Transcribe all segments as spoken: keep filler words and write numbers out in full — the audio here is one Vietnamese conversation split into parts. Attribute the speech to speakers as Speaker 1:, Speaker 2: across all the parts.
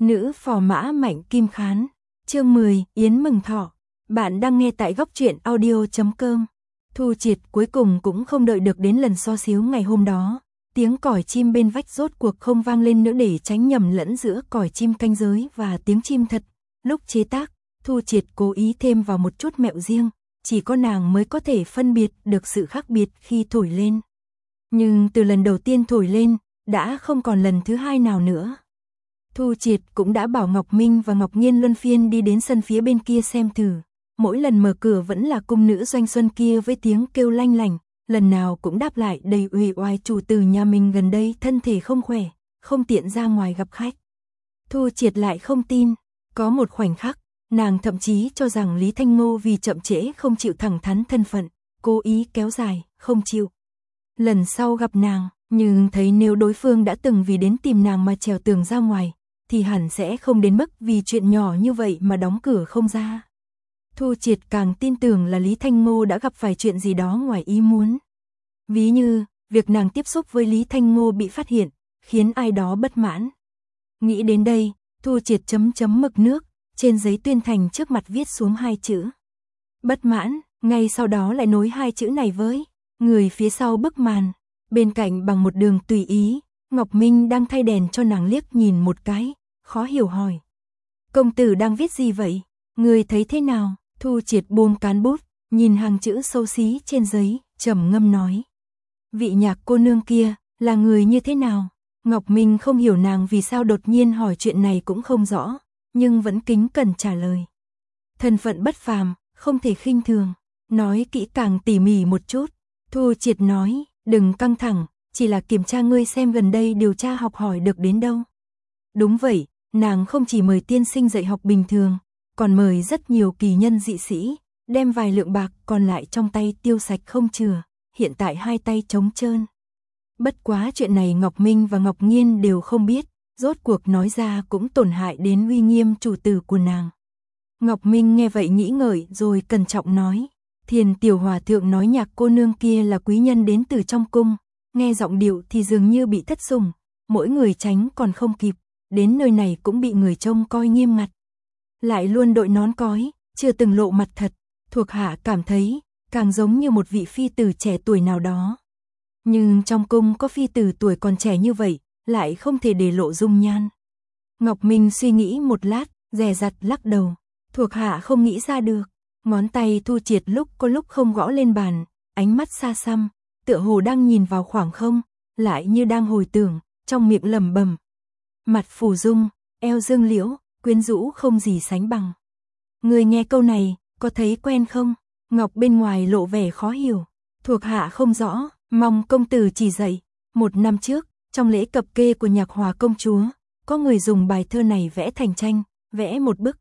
Speaker 1: Nữ phò mã Mạnh Kim Khán. Chương mười, Yến mừng thọ. Bạn đang nghe tại góc truyện audio chấm com. Thu Triệt cuối cùng cũng không đợi được đến lần so xíu ngày hôm đó. Tiếng còi chim bên vách rốt cuộc không vang lên nữa để tránh nhầm lẫn giữa còi chim canh giới và tiếng chim thật. Lúc chế tác, Thu Triệt cố ý thêm vào một chút mẹo riêng, chỉ có nàng mới có thể phân biệt được sự khác biệt khi thổi lên. Nhưng từ lần đầu tiên thổi lên, đã không còn lần thứ hai nào nữa. Thu Triệt cũng đã bảo Ngọc Minh và Ngọc Nghiên luân phiên đi đến sân phía bên kia xem thử. Mỗi lần mở cửa vẫn là cung nữ Doanh Xuân kia với tiếng kêu lanh lành, lần nào cũng đáp lại đầy uể oải chủ tử nhà mình gần đây thân thể không khỏe, không tiện ra ngoài gặp khách. Thu Triệt lại không tin, có một khoảnh khắc, nàng thậm chí cho rằng Lý Thanh Ngô vì chậm trễ không chịu thẳng thắn thân phận, cố ý kéo dài, không chịu. Lần sau gặp nàng, nhưng thấy nếu đối phương đã từng vì đến tìm nàng mà trèo tường ra ngoài, thì hẳn sẽ không đến mức vì chuyện nhỏ như vậy mà đóng cửa không ra. Thu Triệt càng tin tưởng là Lý Thanh Ngô đã gặp phải chuyện gì đó ngoài ý muốn. Ví như, việc nàng tiếp xúc với Lý Thanh Ngô bị phát hiện, khiến ai đó bất mãn. Nghĩ đến đây, Thu Triệt chấm chấm mực nước, trên giấy tuyên thành trước mặt viết xuống hai chữ. Bất mãn, ngay sau đó lại nối hai chữ này với người phía sau bức màn. Bên cạnh bằng một đường tùy ý, Ngọc Minh đang thay đèn cho nàng liếc nhìn một cái, khó hiểu hỏi. Công tử đang viết gì vậy? Người thấy thế nào? Thu Triệt buông cán bút, nhìn hàng chữ xấu xí trên giấy, trầm ngâm nói. Vị nhạc cô nương kia, là người như thế nào? Ngọc Minh không hiểu nàng vì sao đột nhiên hỏi chuyện này cũng không rõ, nhưng vẫn kính cẩn trả lời. Thân phận bất phàm, không thể khinh thường, nói kỹ càng tỉ mỉ một chút. Thu Triệt nói, đừng căng thẳng, chỉ là kiểm tra ngươi xem gần đây điều tra học hỏi được đến đâu. Đúng vậy, nàng không chỉ mời tiên sinh dạy học bình thường, còn mời rất nhiều kỳ nhân dị sĩ, đem vài lượng bạc còn lại trong tay tiêu sạch không chừa, hiện tại hai tay trống trơn. Bất quá chuyện này Ngọc Minh và Ngọc Nghiên đều không biết, rốt cuộc nói ra cũng tổn hại đến uy nghiêm chủ tử của nàng. Ngọc Minh nghe vậy nghĩ ngợi rồi cẩn trọng nói, Thiền tiểu hòa thượng nói nhạc cô nương kia là quý nhân đến từ trong cung, nghe giọng điệu thì dường như bị thất sủng, mỗi người tránh còn không kịp, đến nơi này cũng bị người trông coi nghiêm ngặt. Lại luôn đội nón cói, chưa từng lộ mặt thật, thuộc hạ cảm thấy, càng giống như một vị phi tử trẻ tuổi nào đó. Nhưng trong cung có phi tử tuổi còn trẻ như vậy, lại không thể để lộ dung nhan. Ngọc Minh suy nghĩ một lát, dè dặt lắc đầu, thuộc hạ không nghĩ ra được. Ngón tay Thu Triệt lúc có lúc không gõ lên bàn, ánh mắt xa xăm, tựa hồ đang nhìn vào khoảng không, lại như đang hồi tưởng, trong miệng lẩm bẩm. Mặt phủ dung, eo dương liễu, quyến rũ không gì sánh bằng. Người nghe câu này, có thấy quen không? Ngọc bên ngoài lộ vẻ khó hiểu, thuộc hạ không rõ, mong công tử chỉ dạy. Một năm trước, trong lễ cập kê của Nhạc Hòa công chúa, có người dùng bài thơ này vẽ thành tranh, vẽ một bức.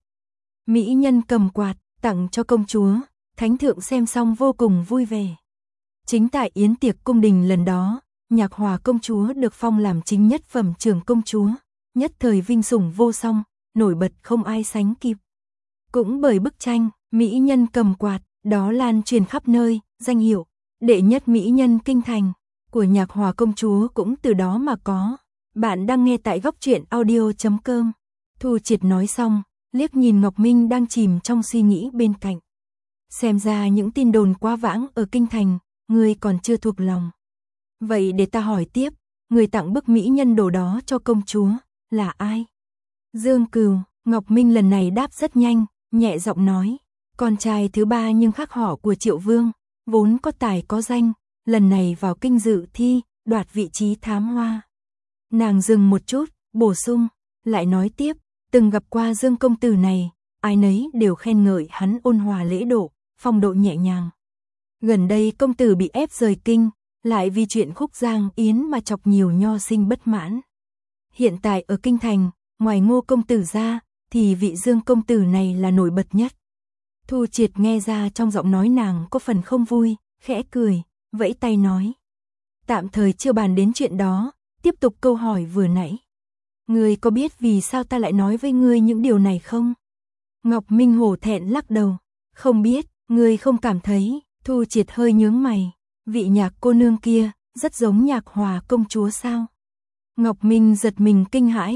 Speaker 1: Mỹ nhân cầm quạt, tặng cho công chúa, thánh thượng xem xong vô cùng vui vẻ. Chính tại yến tiệc cung đình lần đó, Nhạc Hòa công chúa được phong làm chính nhất phẩm trưởng công chúa, nhất thời vinh sủng vô song, nổi bật không ai sánh kịp. Cũng bởi bức tranh, Mỹ nhân cầm quạt, đó lan truyền khắp nơi, danh hiệu, đệ nhất Mỹ nhân kinh thành, của Nhạc Hòa công chúa cũng từ đó mà có. Bạn đang nghe tại góc truyện audio chấm com. Thu Triệt nói xong, liếc nhìn Ngọc Minh đang chìm trong suy nghĩ bên cạnh. Xem ra những tin đồn quá vãng ở kinh thành, ngươi còn chưa thuộc lòng. Vậy để ta hỏi tiếp, người tặng bức mỹ nhân đồ đó cho công chúa, là ai? Dương Cừu. Ngọc Minh lần này đáp rất nhanh, nhẹ giọng nói, con trai thứ ba nhưng khác họ của Triệu Vương, vốn có tài có danh, lần này vào kinh dự thi, đoạt vị trí thám hoa. Nàng dừng một chút, bổ sung, lại nói tiếp, từng gặp qua Dương công tử này, ai nấy đều khen ngợi hắn ôn hòa lễ độ, phong độ nhẹ nhàng. Gần đây công tử bị ép rời kinh, lại vì chuyện Khúc Giang Yến mà chọc nhiều nho sinh bất mãn. Hiện tại ở kinh thành, ngoài Ngô công tử ra, thì vị Dương công tử này là nổi bật nhất. Thu Triệt nghe ra trong giọng nói nàng có phần không vui, khẽ cười, vẫy tay nói. Tạm thời chưa bàn đến chuyện đó, tiếp tục câu hỏi vừa nãy. Ngươi có biết vì sao ta lại nói với ngươi những điều này không? Ngọc Minh hổ thẹn lắc đầu. Không biết, ngươi không cảm thấy. Thu Triệt hơi nhướng mày. Vị nhạc cô nương kia, rất giống Nhạc Hòa công chúa sao? Ngọc Minh giật mình kinh hãi,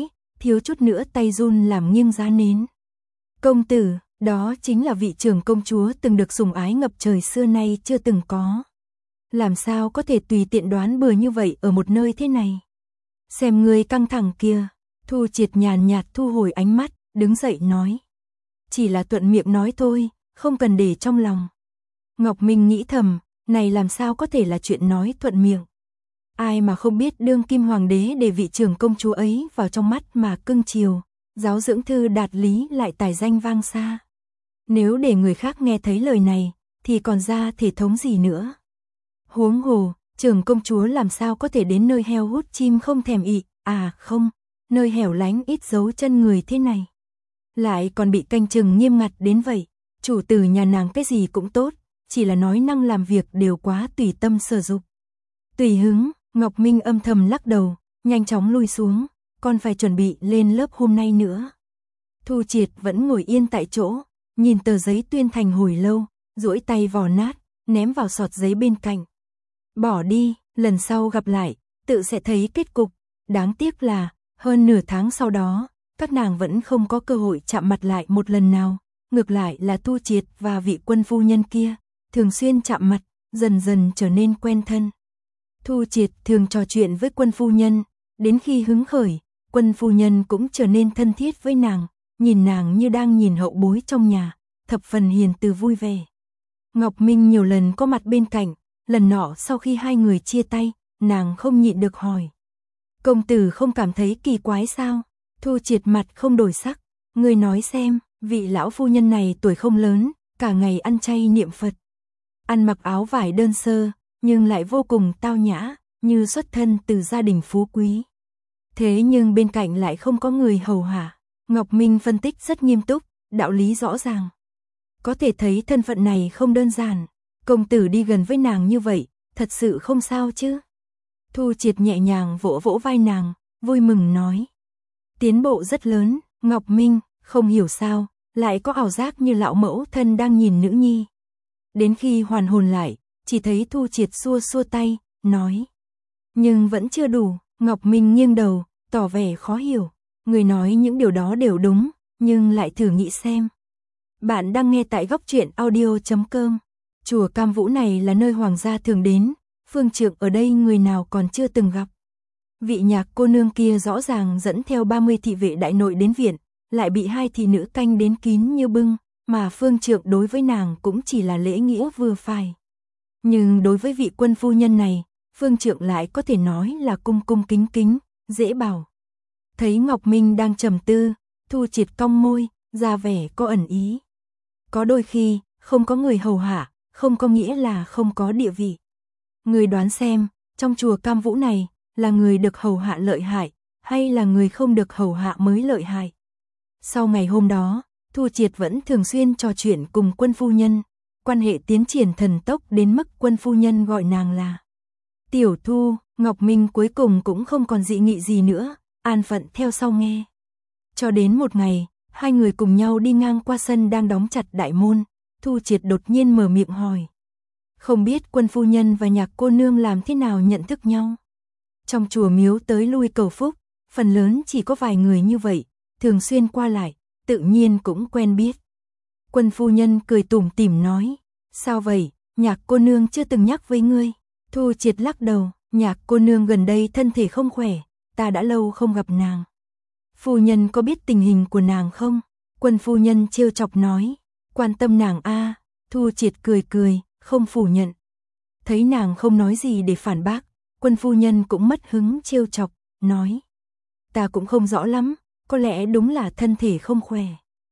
Speaker 1: thiếu chút nữa tay run làm nghiêng giá nến. Công tử, đó chính là vị trưởng công chúa từng được sủng ái ngập trời xưa nay chưa từng có. Làm sao có thể tùy tiện đoán bừa như vậy ở một nơi thế này? Xem người căng thẳng kia. Thu Triệt nhàn nhạt thu hồi ánh mắt, đứng dậy nói. Chỉ là thuận miệng nói thôi, không cần để trong lòng. Ngọc Minh nghĩ thầm, này làm sao có thể là chuyện nói thuận miệng. Ai mà không biết đương kim hoàng đế để vị trưởng công chúa ấy vào trong mắt mà cưng chiều, giáo dưỡng thư đạt lý lại tài danh vang xa. Nếu để người khác nghe thấy lời này, thì còn ra thể thống gì nữa. Huống hồ, trưởng công chúa làm sao có thể đến nơi heo hút chim không thèm ị, à không, nơi hẻo lánh ít dấu chân người thế này. Lại còn bị canh chừng nghiêm ngặt đến vậy, chủ tử nhà nàng cái gì cũng tốt, chỉ là nói năng làm việc đều quá tùy tâm sở dục. Tùy hứng, Ngọc Minh âm thầm lắc đầu, nhanh chóng lui xuống, còn phải chuẩn bị lên lớp hôm nay nữa. Thu Triệt vẫn ngồi yên tại chỗ, nhìn tờ giấy tuyên thành hồi lâu, duỗi tay vò nát, ném vào sọt giấy bên cạnh. Bỏ đi, lần sau gặp lại, tự sẽ thấy kết cục. Đáng tiếc là, hơn nửa tháng sau đó, các nàng vẫn không có cơ hội chạm mặt lại một lần nào. Ngược lại là Thu Triệt và vị quân phu nhân kia, thường xuyên chạm mặt, dần dần trở nên quen thân. Thu Triệt thường trò chuyện với quân phu nhân, đến khi hứng khởi, quân phu nhân cũng trở nên thân thiết với nàng, nhìn nàng như đang nhìn hậu bối trong nhà, thập phần hiền từ vui vẻ. Ngọc Minh nhiều lần có mặt bên cạnh, lần nọ sau khi hai người chia tay, nàng không nhịn được hỏi. Công tử không cảm thấy kỳ quái sao? Thu Triệt mặt không đổi sắc, người nói xem, vị lão phu nhân này tuổi không lớn, cả ngày ăn chay niệm Phật. Ăn mặc áo vải đơn sơ, nhưng lại vô cùng tao nhã, như xuất thân từ gia đình phú quý. Thế nhưng bên cạnh lại không có người hầu hạ. Ngọc Minh phân tích rất nghiêm túc, đạo lý rõ ràng. Có thể thấy thân phận này không đơn giản, công tử đi gần với nàng như vậy, thật sự không sao chứ? Thu Triệt nhẹ nhàng vỗ vỗ vai nàng, vui mừng nói. Tiến bộ rất lớn, Ngọc Minh, không hiểu sao, lại có ảo giác như lão mẫu thân đang nhìn nữ nhi. Đến khi hoàn hồn lại, chỉ thấy Thu Triệt xua xua tay, nói. Nhưng vẫn chưa đủ, Ngọc Minh nghiêng đầu, tỏ vẻ khó hiểu. Người nói những điều đó đều đúng, nhưng lại thử nghĩ xem. Bạn đang nghe tại góc truyện audio chấm com. Chùa Cam Vũ này là nơi hoàng gia thường đến, phương trượng ở đây người nào còn chưa từng gặp. Vị nhạc cô nương kia rõ ràng dẫn theo ba mươi thị vệ đại nội đến viện, lại bị hai thị nữ canh đến kín như bưng, mà phương trượng đối với nàng cũng chỉ là lễ nghĩa vừa phải. Nhưng đối với vị quân phu nhân này, phương trượng lại có thể nói là cung cung kính kính, dễ bảo. Thấy Ngọc Minh đang trầm tư, Thu Triệt cong môi, ra vẻ có ẩn ý. Có đôi khi, không có người hầu hạ, không có nghĩa là không có địa vị. Người đoán xem, trong chùa Cam Vũ này, là người được hầu hạ lợi hại, hay là người không được hầu hạ mới lợi hại. Sau ngày hôm đó, Thu Triệt vẫn thường xuyên trò chuyện cùng quân phu nhân, quan hệ tiến triển thần tốc đến mức quân phu nhân gọi nàng là Tiểu Thu. Ngọc Minh cuối cùng cũng không còn dị nghị gì nữa, an phận theo sau nghe. Cho đến một ngày, hai người cùng nhau đi ngang qua sân đang đóng chặt đại môn, Thu Triệt đột nhiên mở miệng hỏi. Không biết quân phu nhân và nhạc cô nương làm thế nào nhận thức nhau? Trong chùa miếu tới lui cầu phúc, phần lớn chỉ có vài người như vậy, thường xuyên qua lại, tự nhiên cũng quen biết. Quân phu nhân cười tủm tỉm nói, sao vậy, nhạc cô nương chưa từng nhắc với ngươi? Thu Triệt lắc đầu, nhạc cô nương gần đây thân thể không khỏe, ta đã lâu không gặp nàng. Phu nhân có biết tình hình của nàng không? Quân phu nhân trêu chọc nói, quan tâm nàng a. Thu Triệt cười cười, không phủ nhận. Thấy nàng không nói gì để phản bác, quân phu nhân cũng mất hứng trêu chọc, nói. Ta cũng không rõ lắm, có lẽ đúng là thân thể không khỏe.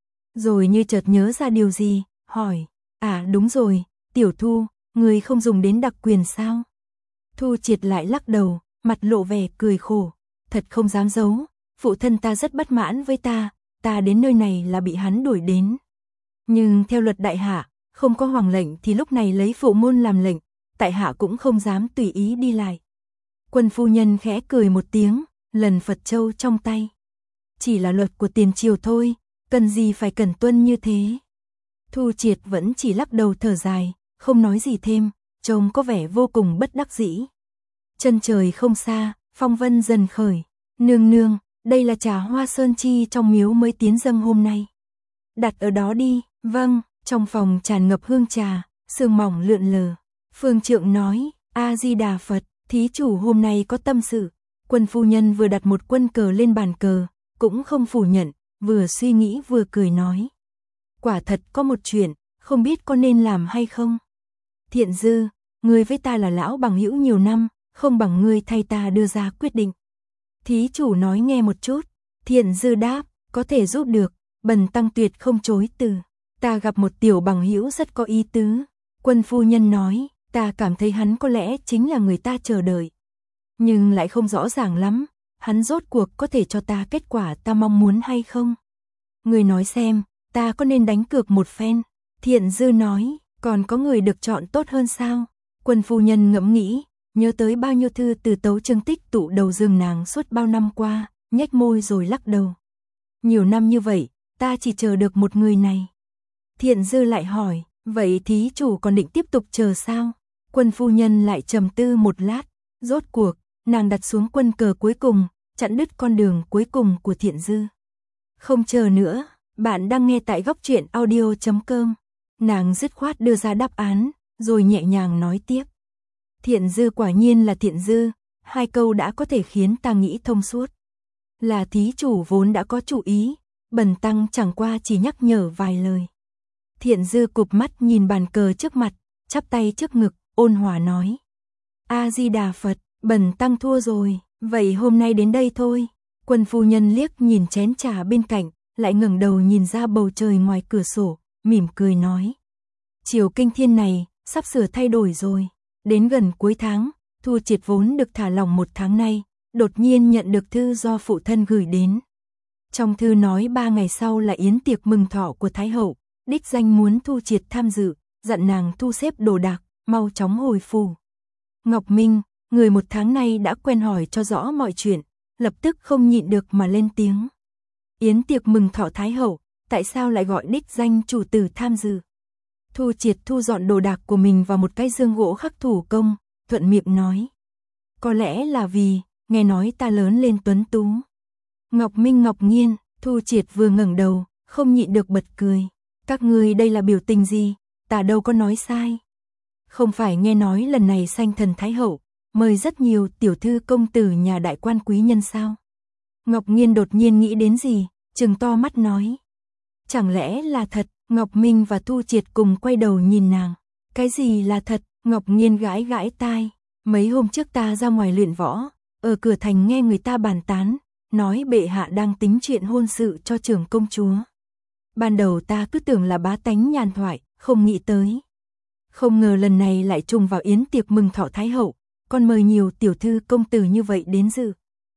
Speaker 1: Rồi như chợt nhớ ra điều gì, hỏi, à đúng rồi, Tiểu Thu, người không dùng đến đặc quyền sao? Thu Triệt lại lắc đầu, mặt lộ vẻ cười khổ, thật không dám giấu, phụ thân ta rất bất mãn với ta, ta đến nơi này là bị hắn đuổi đến. Nhưng theo luật đại hạ, không có hoàng lệnh thì lúc này lấy phụ môn làm lệnh, tại hạ cũng không dám tùy ý đi lại. Quân phu nhân khẽ cười một tiếng, lần Phật châu trong tay. Chỉ là luật của tiền triều thôi, cần gì phải cẩn tuân như thế. Thu Triệt vẫn chỉ lắc đầu thở dài, không nói gì thêm, trông có vẻ vô cùng bất đắc dĩ. Chân trời không xa, phong vân dần khởi, nương nương, đây là trà hoa sơn chi trong miếu mới tiến dâng hôm nay. Đặt ở đó đi. Vâng, trong phòng tràn ngập hương trà, sương mỏng lượn lờ. Phương Trượng nói, A-di-đà Phật, thí chủ hôm nay có tâm sự. Quân phu nhân vừa đặt một quân cờ lên bàn cờ, cũng không phủ nhận, vừa suy nghĩ vừa cười nói. Quả thật có một chuyện, không biết có nên làm hay không. Thiện Dư, ngươi với ta là lão bằng hữu nhiều năm, không bằng ngươi thay ta đưa ra quyết định. Thí chủ nói nghe một chút. Thiện Dư đáp, có thể giúp được, bần tăng tuyệt không chối từ. Ta gặp một tiểu bằng hữu rất có ý tứ. Quân phu nhân nói, ta cảm thấy hắn có lẽ chính là người ta chờ đợi. Nhưng lại không rõ ràng lắm, hắn rốt cuộc có thể cho ta kết quả ta mong muốn hay không? Người nói xem, ta có nên đánh cược một phen? Thiện Dư nói, còn có người được chọn tốt hơn sao? Quân phu nhân ngẫm nghĩ, nhớ tới bao nhiêu thư từ Tấu Chương tích tụ đầu giường nàng suốt bao năm qua, nhếch môi rồi lắc đầu. Nhiều năm như vậy, ta chỉ chờ được một người này. Thiện Dư lại hỏi, vậy thí chủ còn định tiếp tục chờ sao? Quân phu nhân lại trầm tư một lát, rốt cuộc, nàng đặt xuống quân cờ cuối cùng, chặn đứt con đường cuối cùng của Thiện Dư. Không chờ nữa, bạn đang nghe tại góc truyện audio chấm com. Nàng dứt khoát đưa ra đáp án, rồi nhẹ nhàng nói tiếp. Thiện Dư quả nhiên là Thiện Dư, hai câu đã có thể khiến ta nghĩ thông suốt. Là thí chủ vốn đã có chủ ý, bần tăng chẳng qua chỉ nhắc nhở vài lời. Thiện Dư cụp mắt nhìn bàn cờ trước mặt, chắp tay trước ngực, ôn hòa nói. A-di-đà Phật, bần tăng thua rồi, vậy hôm nay đến đây thôi. Quân phu nhân liếc nhìn chén trà bên cạnh, lại ngẩng đầu nhìn ra bầu trời ngoài cửa sổ, mỉm cười nói. Chiều kinh thiên này, sắp sửa thay đổi rồi. Đến gần cuối tháng, Thu Triệt vốn được thả lỏng một tháng nay, đột nhiên nhận được thư do phụ thân gửi đến. Trong thư nói ba ngày sau là yến tiệc mừng thọ của Thái Hậu, đích danh muốn Thu Triệt tham dự, dặn nàng thu xếp đồ đạc, mau chóng hồi phủ. Ngọc Minh, người một tháng nay đã quen hỏi cho rõ mọi chuyện, lập tức không nhịn được mà lên tiếng. Yến tiệc mừng thọ Thái Hậu, tại sao lại gọi đích danh chủ tử tham dự? Thu Triệt thu dọn đồ đạc của mình vào một cái dương gỗ khắc thủ công, thuận miệng nói. Có lẽ là vì, nghe nói ta lớn lên tuấn tú. Ngọc Minh Ngọc Nghiên, Thu Triệt vừa ngẩng đầu, không nhịn được bật cười. Các ngươi đây là biểu tình gì, ta đâu có nói sai. Không phải nghe nói lần này sanh thần Thái Hậu, mời rất nhiều tiểu thư công tử nhà đại quan quý nhân sao? Ngọc Nghiên đột nhiên nghĩ đến gì, trừng to mắt nói. Chẳng lẽ là thật? Ngọc Minh và Thu Triệt cùng quay đầu nhìn nàng. Cái gì là thật? Ngọc Nghiên gãi gãi tai. Mấy hôm trước ta ra ngoài luyện võ, ở cửa thành nghe người ta bàn tán, nói bệ hạ đang tính chuyện hôn sự cho trưởng công chúa. Ban đầu ta cứ tưởng là bá tánh nhàn thoại, không nghĩ tới. Không ngờ lần này lại trùng vào yến tiệc mừng thọ Thái Hậu, còn mời nhiều tiểu thư công tử như vậy đến dự.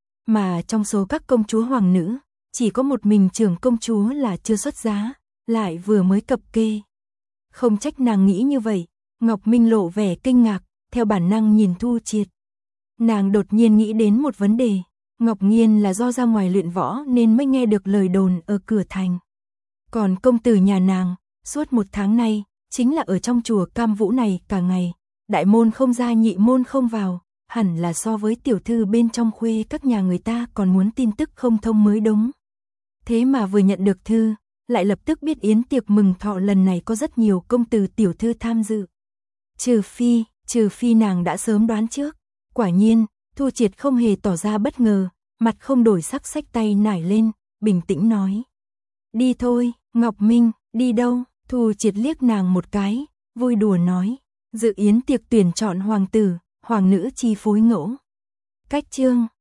Speaker 1: Mà trong số các công chúa hoàng nữ, chỉ có một mình trưởng công chúa là chưa xuất giá, lại vừa mới cập kê. Không trách nàng nghĩ như vậy, Ngọc Minh lộ vẻ kinh ngạc, theo bản năng nhìn Thu Triệt. Nàng đột nhiên nghĩ đến một vấn đề, Ngọc Nghiên là do ra ngoài luyện võ nên mới nghe được lời đồn ở cửa thành. Còn công tử nhà nàng, suốt một tháng nay, chính là ở trong chùa Cam Vũ này cả ngày, đại môn không ra nhị môn không vào, hẳn là so với tiểu thư bên trong khuê các nhà người ta còn muốn tin tức không thông mới đúng. Thế mà vừa nhận được thư, lại lập tức biết yến tiệc mừng thọ lần này có rất nhiều công tử tiểu thư tham dự. Trừ phi, trừ phi nàng đã sớm đoán trước. Quả nhiên, Thu Triệt không hề tỏ ra bất ngờ, mặt không đổi sắc xách tay nải lên, bình tĩnh nói. Đi thôi, Ngọc Minh, đi đâu? Thu Triệt liếc nàng một cái, vui đùa nói. Dự yến tiệc tuyển chọn hoàng tử, hoàng nữ chi phối ngẫu. Cách chương